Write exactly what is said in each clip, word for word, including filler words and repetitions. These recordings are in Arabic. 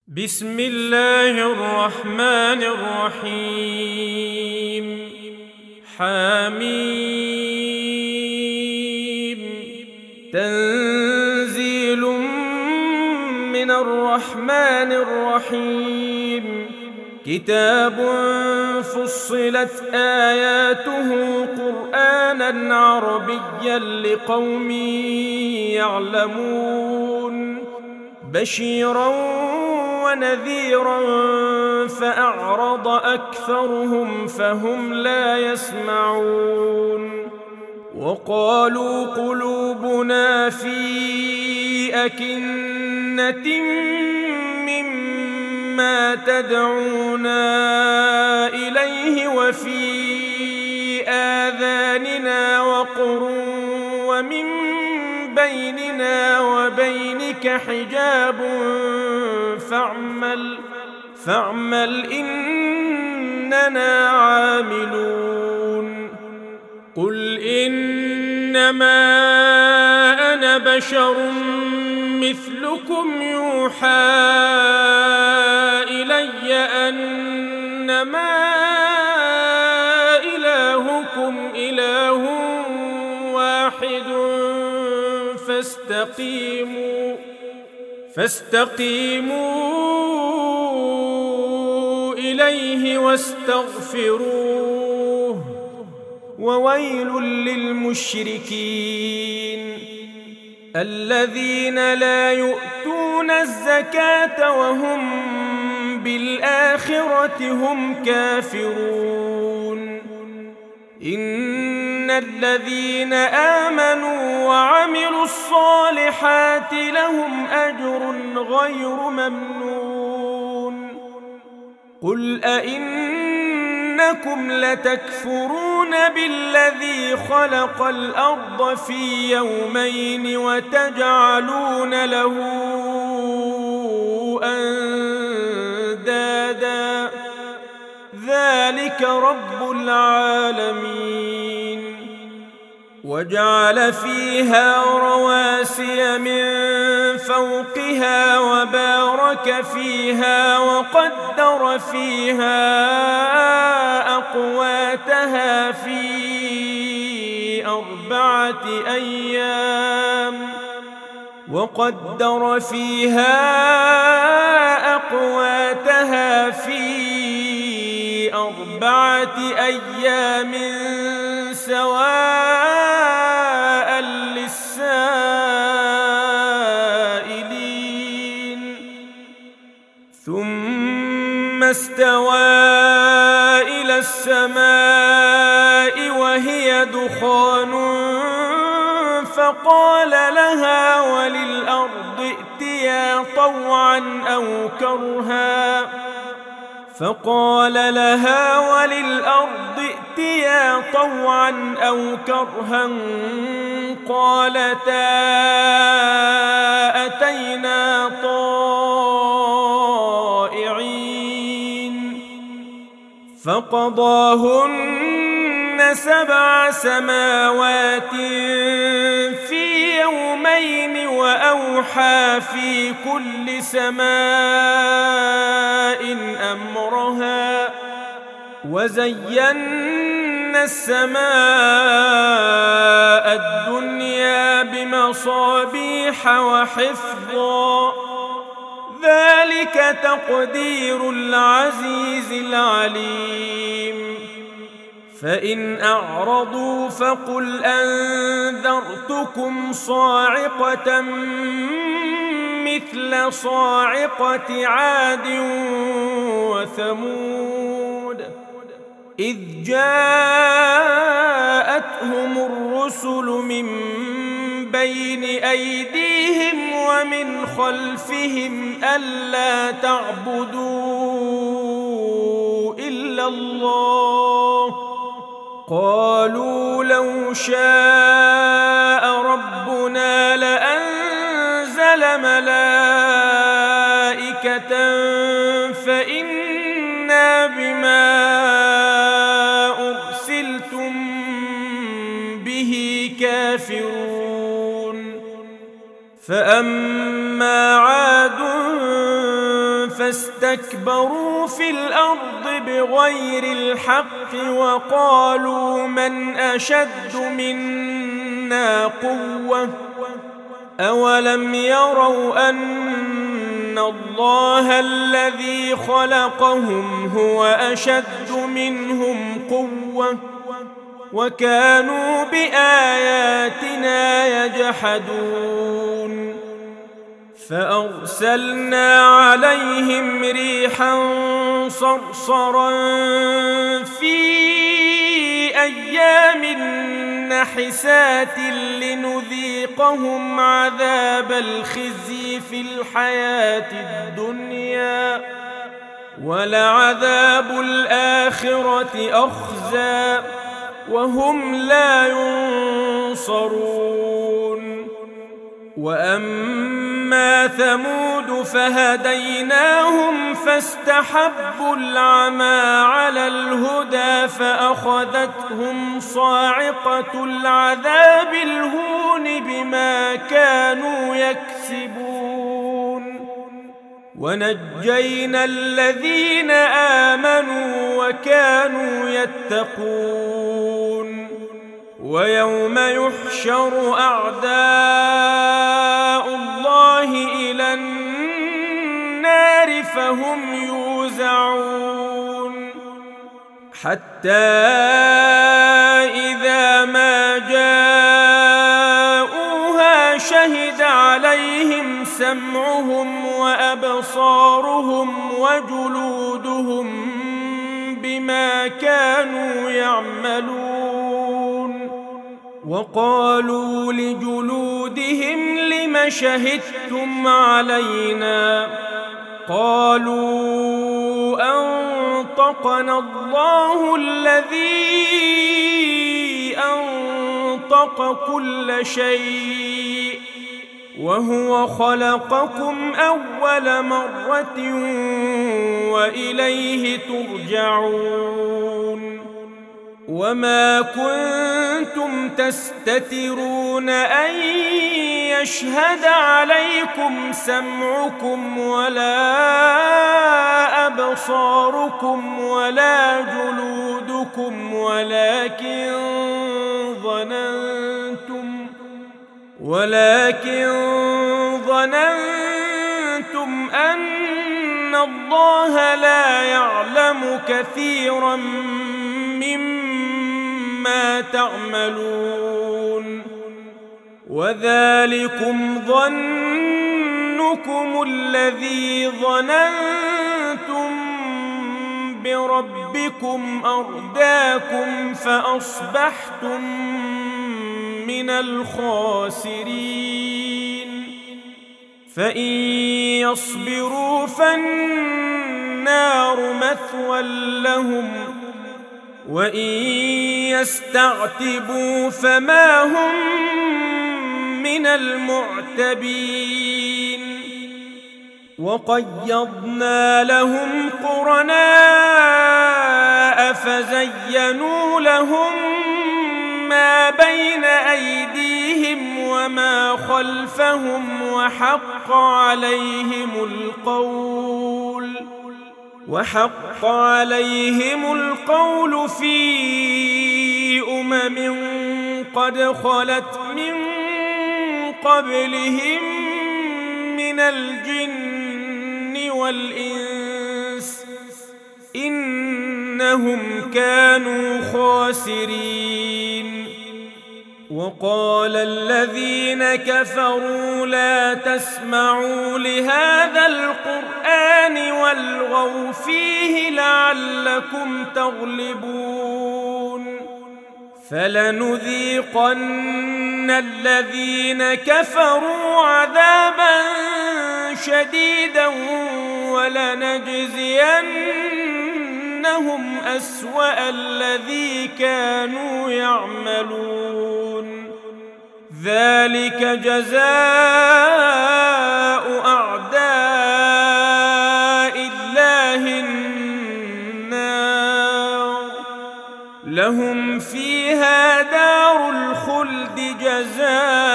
بسم الله الرحمن الرحيم. حميم. تنزيل من الرحمن الرحيم. كتاب فصلت آياته قرآنا عربيا لقوم يعلمون بشيرا ونذيرا فأعرض أكثرهم فهم لا يسمعون. وقالوا قلوبنا في أكنة مما تدعونا إليه وفي آذاننا وقر ومن بيننا وبينك حجاب فاعمل فاعمل إننا عاملون. قل إنما أنا بشر مثلكم يوحى إلي أنما إلهكم إله واحد فاستقيموا فاستقيموا إليه واستغفروه وويل للمشركين الذين لا يؤتون الزكاة وهم بالآخرة هم كافرون. إن الذين آمنوا وعملوا الصالحات لهم أجر غير ممنون. قل أئنكم لتكفرون بالذي خلق الأرض في يومين وتجعلون له أندادا ذلك رب العالمين. وجعل فيها رواسي من فوقها وبارك فيها وقدر فيها أقواتها في أربعة أيام وقدر فيها أقواتها في أربعة أيام سواء للسائلين. ثم استوى إلى السماء وهي دخان فقال لها وللأرض ائتيا طوعا أو كرها فقال لها وللأرض ائتيا طوعا أو كرها قالتا أتينا طائعين. فقضاهن سبع سماوات في يومين وأوحى في كل سماء أمرها وزينا السماء الدنيا بمصابيح وحفظا ذلك تقدير العزيز العليم. فإن أعرضوا فقل أنذرتكم صاعقة مثل صاعقة عاد وثمود إذ جاءتهم الرسل من بين أيديهم ومن خلفهم ألا تعبدوا إلا الله قالوا لو شاء ربنا لأنزل ملائكة فإنا بما أرسلتم به كافرون. فأما عاد فاستكبروا في الأرض بغير الحق وقالوا من أشد منا قوة أولم يروا أن الله الذي خلقهم هو أشد منهم قوة وكانوا بآياتنا يجحدون فأرسلنا عليهم ريحا صرصرا في أيام نحسات لنذيقهم عذاب الخزي في الحياة الدنيا ولعذاب الآخرة أخزى وهم لا ينصرون وأما ثمود فهديناهم فاستحبوا العمى على الهدى فأخذتهم صاعقة العذاب الهون بما كانوا يكسبون ونجينا الذين آمنوا وكانوا يتقون ويوم يحشر أعداء الله إلى النار فهم يوزعون حتى إذا ما جاءوها شهد عليهم سمعهم وأبصارهم وجلودهم بما كانوا يعملون وقالوا لجلودهم لم شهدتم علينا قالوا أنطقنا الله الذي أنطق كل شيء وهو خلقكم أول مرة وإليه ترجعون وما كنتم تستترون أن يشهد عليكم سمعكم ولا أبصاركم ولا جلودكم ولكن ظننتم ولكن ظننتم أن الله لا يعلم كثيرا مما تعملون وذلكم ظنكم الذي ظننتم بربكم أرداكم فأصبحتم من الخاسرين فإن يصبروا فالنار مثوى لهم وإن يستعتبوا فما هم من المعتبين وقيضنا لهم قرناء فزينوا لهم ما بين أيديهم وما خلفهم وحق عليهم القول وحق عليهم القول في أمم قد خلت من قبلهم من الجن والإنس إنهم كانوا خاسرين وقال الذين كفروا لا تسمعوا لهذا القرآن والغوا فيه لعلكم تغلبون فلنذيقن الذين كفروا عذابا شديدا ولنجزينهم أسوأ الذي كانوا يعملون ذلك جزاء أعداء الله النار لهم فيها دار الخلد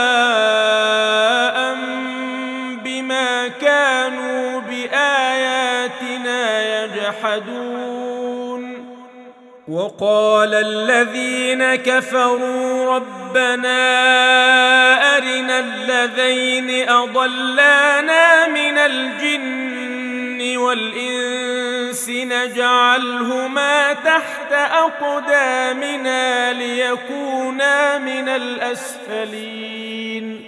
جزاء بما كانوا بآياتنا بآياتنا يجحدون وقال الذين كفروا ربنا أرنا الذين أضلانا من الجن والإنس نجعلهما تحت أقدامنا ليكونا من الأسفلين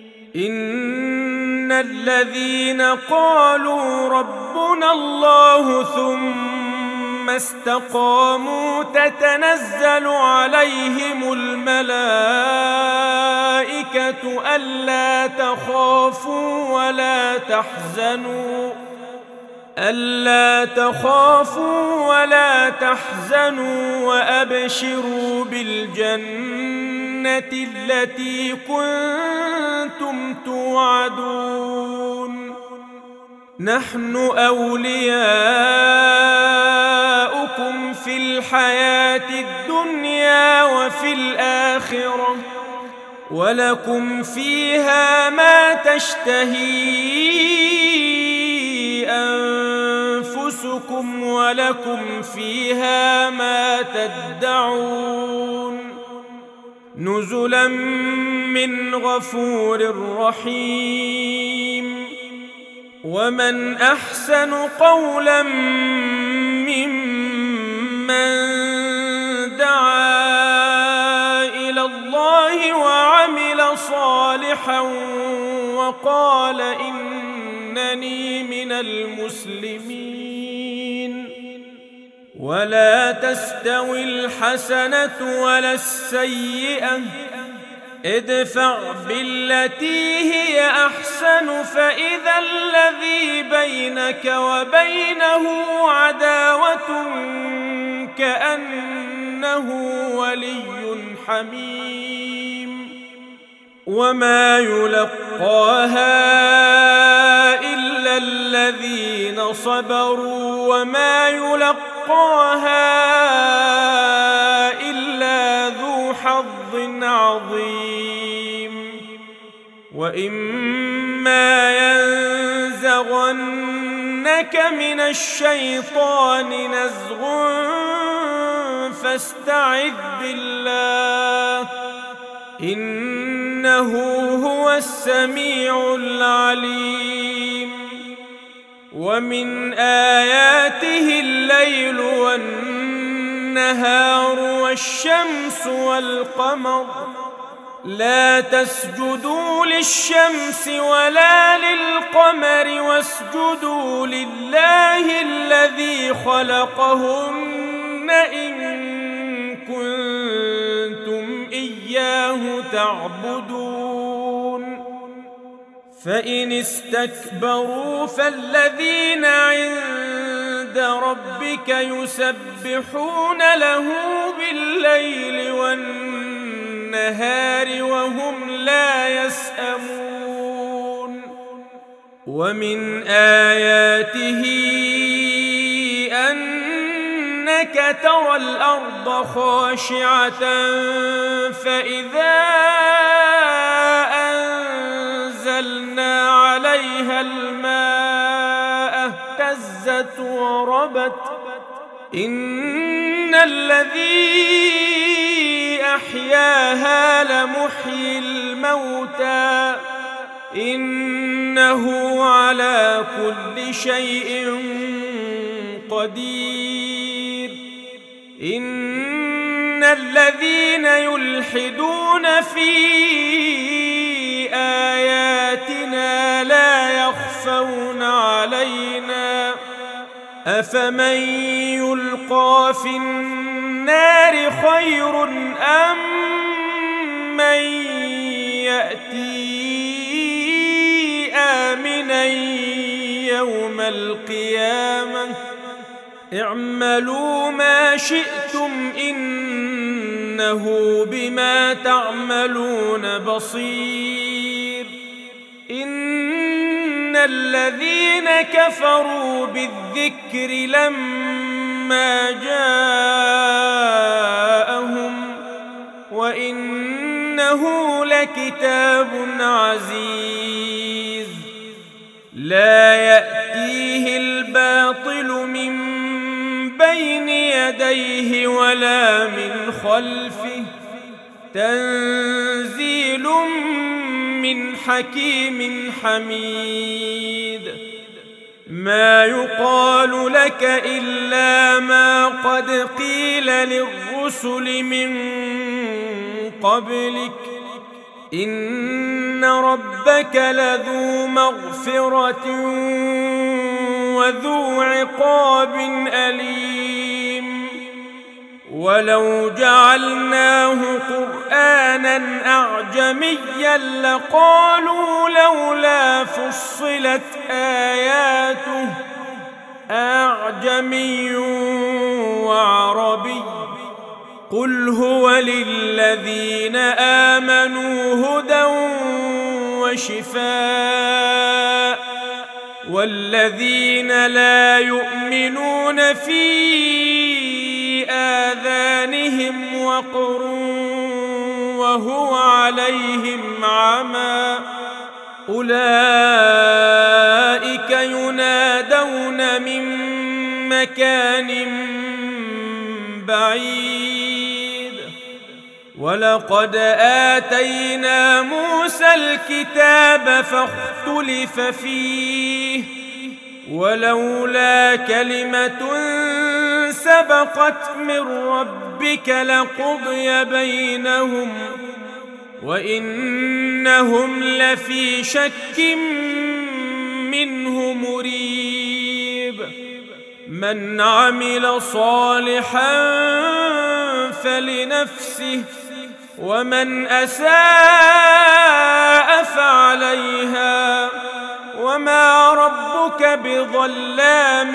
إن الذين قالوا ربنا الله ثم استقاموا تتنزل عليهم الملائكة ألا تخافوا ولا تحزنوا ألا تخافوا ولا تحزنوا وأبشروا بالجنة التي كنتم توعدون نحن أولياؤكم في الحياة الدنيا وفي الآخرة ولكم فيها ما تشتهي أنفسكم ولكم فيها ما تدعون نزلا من غفور رحيم ومن أحسن قولا ممن دعا إلى الله وعمل صالحا وقال إنني من المسلمين ولا تستوي الحسنة ولا السيئة ادفع بالتي هي أحسن فإذا الذي بينك وبينه عداوة كأنه ولي حميم وما يلقاها إلا الذين صبروا وما يلقاها إلا ذو حظ عظيم وإما ينزغنك من الشيطان نزغ فاستعذ بالله إنه هو السميع العليم ومن آياته الليل والنهار والشمس والقمر لا تسجدوا للشمس ولا للقمر واسجدوا لله الذي خلقهن إن كنتم إياه تعبدون فإن استكبروا فالذين عند ربك يسبحون له بالليل والنهار وهم لا يسأمون ومن آياته أنك ترى الأرض خاشعة فإذا أنزلنا عليها الماء اهتزت وربت إن الذي أحياها لمحيي الموتى إنه على كل شيء قدير إن الذين يلحدون في آياتنا لا يخفون علينا أفمن يلقى في النار خير أم من يأتي آمنا يوم القيامة اعملوا ما شئتم إنه بما تعملون بصير إن الذين كفروا بالذكر لما جاءهم وإنه لكتاب عزيز لا يأتيه الباطل يديه ولا من خلفه تنزيل من حكيم حميد ما يقال لك إلا ما قد قيل للرسل من قبلك إن ربك لذو مغفرة وذو عقاب أليم ولو جعلناه قرآنا أعجميا لقالوا لولا فصلت آياته أعجمي وعربي قل هو للذين آمنوا هدى وشفاء والذين لا يؤمنون في آذانهم وقر وهو عليهم عمى أولئك ينادون من مكان بعيد ولقد آتينا موسى الكتاب فاختلف فيه ولولا كلمة سبقت من ربك لقضي بينهم وإنهم لفي شك منه مريب من عمل صالحا فلنفسه ومن أساء فعليها وما ربك بظلام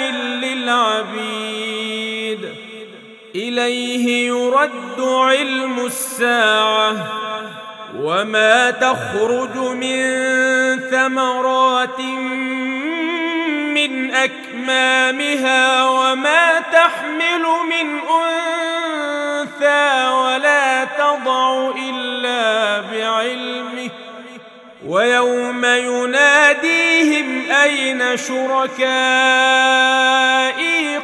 للعبيد إليه يرد علم الساعة وما تخرج من ثمرات من أكمامها وما تحمل من أنثى ولا تضع إلا بعلمه ويوم يناديهم أين شركائي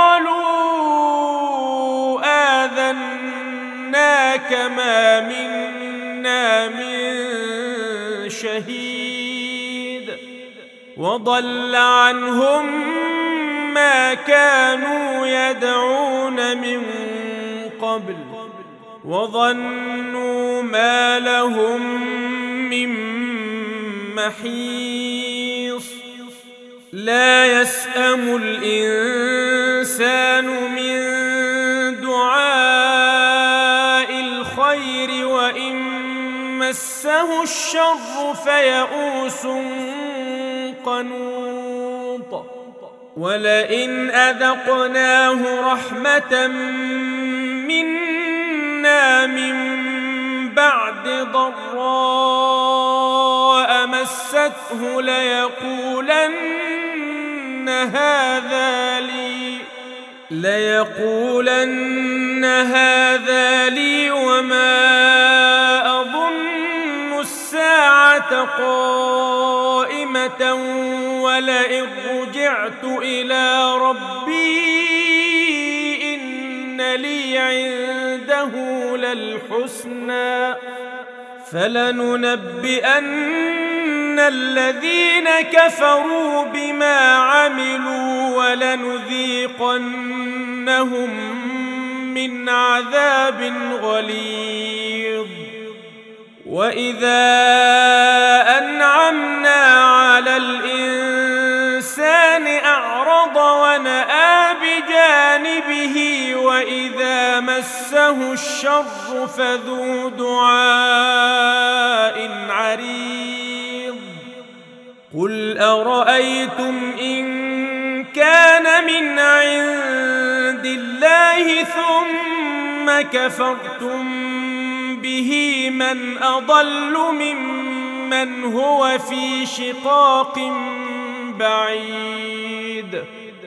قالوا آذناك ما منا من شهيد وضل عنهم ما كانوا يدعون من قبل وظنوا ما لهم من محيص لا يسأم الإنسان من دعاء الخير وإن مسه الشر فيئوس قنوط ولئن أذقناه رحمة منا من بعد ضراء مسته ليقولن هذا لي ليقولن هذا لي وما أظن الساعة قائمة ولئن رجعت إلى ربي إن لي عنده للحسنى فلننبئن الذين كفروا بما عملوا ولنذيقنهم من عذاب غليظ وإذا أنعمنا على الإنسان أعرض ونأى بجانبه وإذا مسه الشر فذو دعاء عريض قل أرأيتم إن كان من عند الله ثم كفرتم به من أضل ممن هو في شقاق بعيد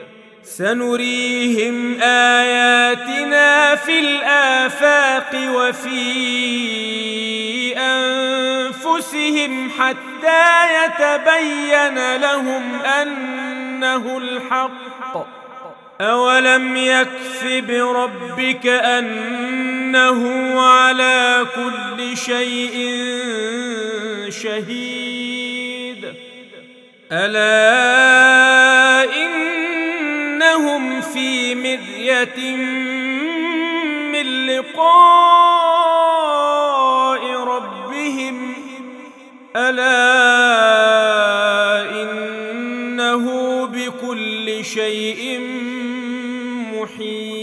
سنريهم آياتنا في الآفاق وفي أنفسهم حتى يتبين لهم أنه الحق أولم يكف بربك أنه على كل شيء شهيد ألا إنهم في مرية من لقاء ربهم ألا إنه بكل شيء محيط